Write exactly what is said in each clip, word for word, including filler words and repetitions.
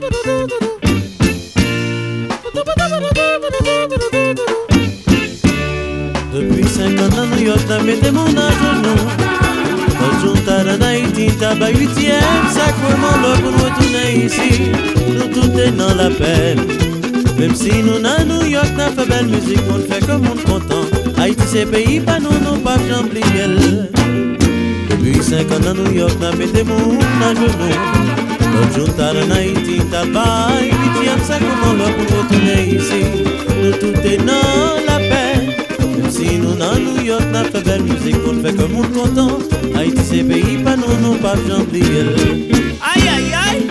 Depuis cinq ans dans New York, t'as mis mon genou. Quand j'entends en Haïti, t'as pas huitième, sacrement là pour nous retourner ici. Nous tout est dans la peine. Même si nous dans New York, n'a fait belle musique, on fait comme on content. Haïti c'est pays, pas nous, nous pas j'en depuis cinq ans dans New York, n'a mis mon genou. Quand j'entends en Haïti, t'as pas huitième, sacrement là pour nous retourner ici. Nous tout est dans la peine. Si nous dans New York n'a fait belle musique, on fait comme on content. Haïti c'est pays, pas nous, nous pas j'en aïe aïe aïe.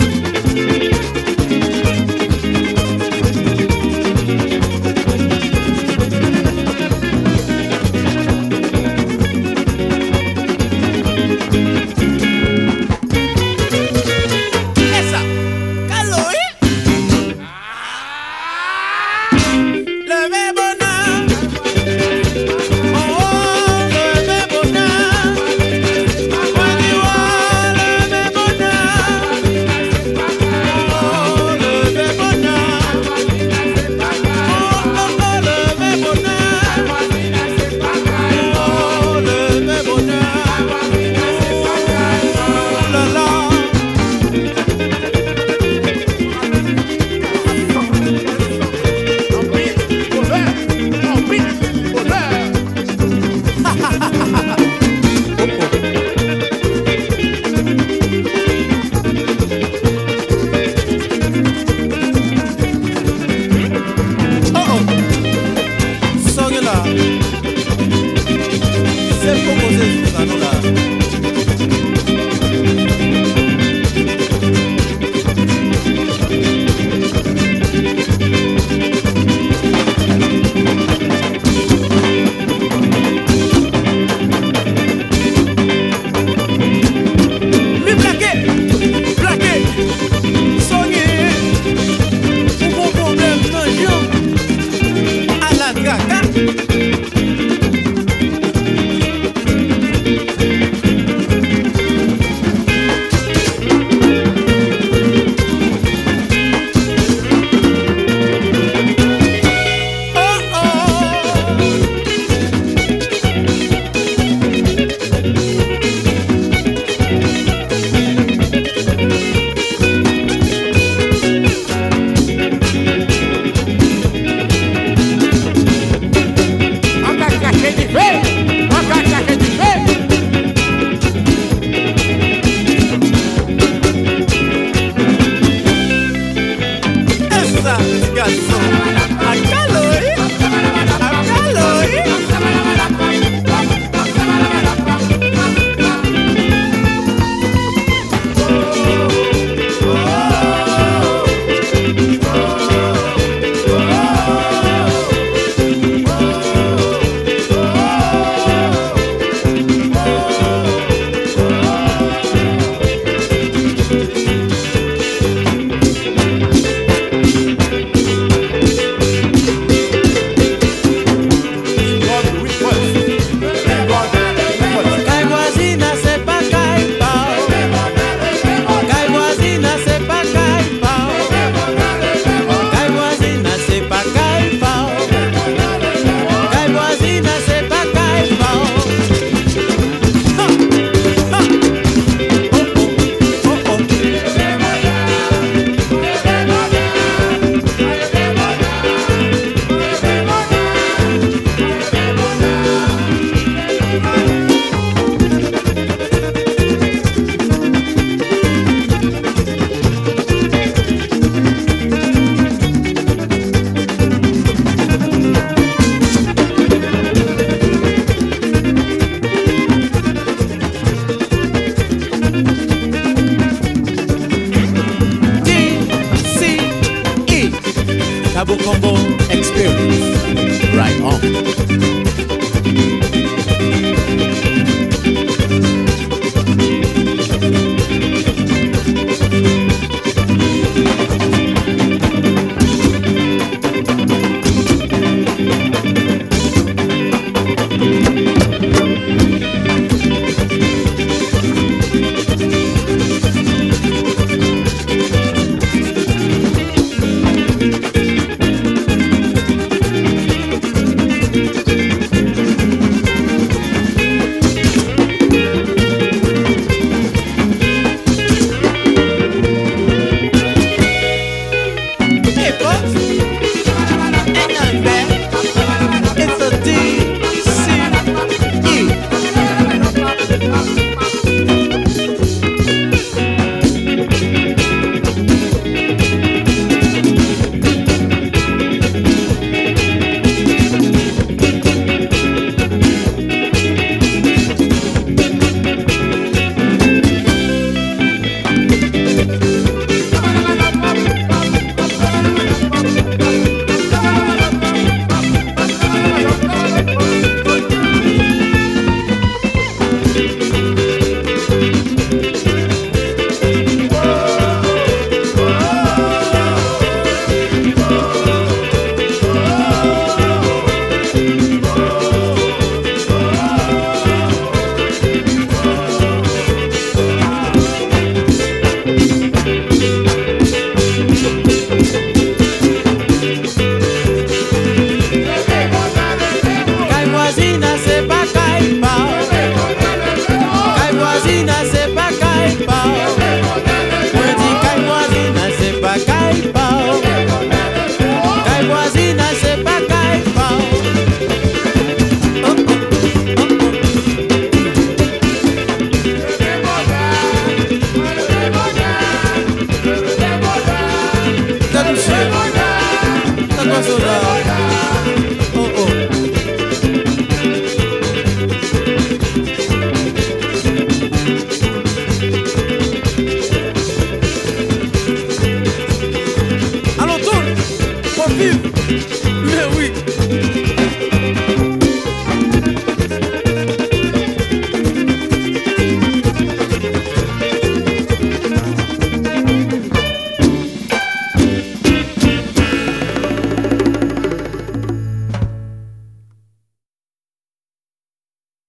Cabo Combo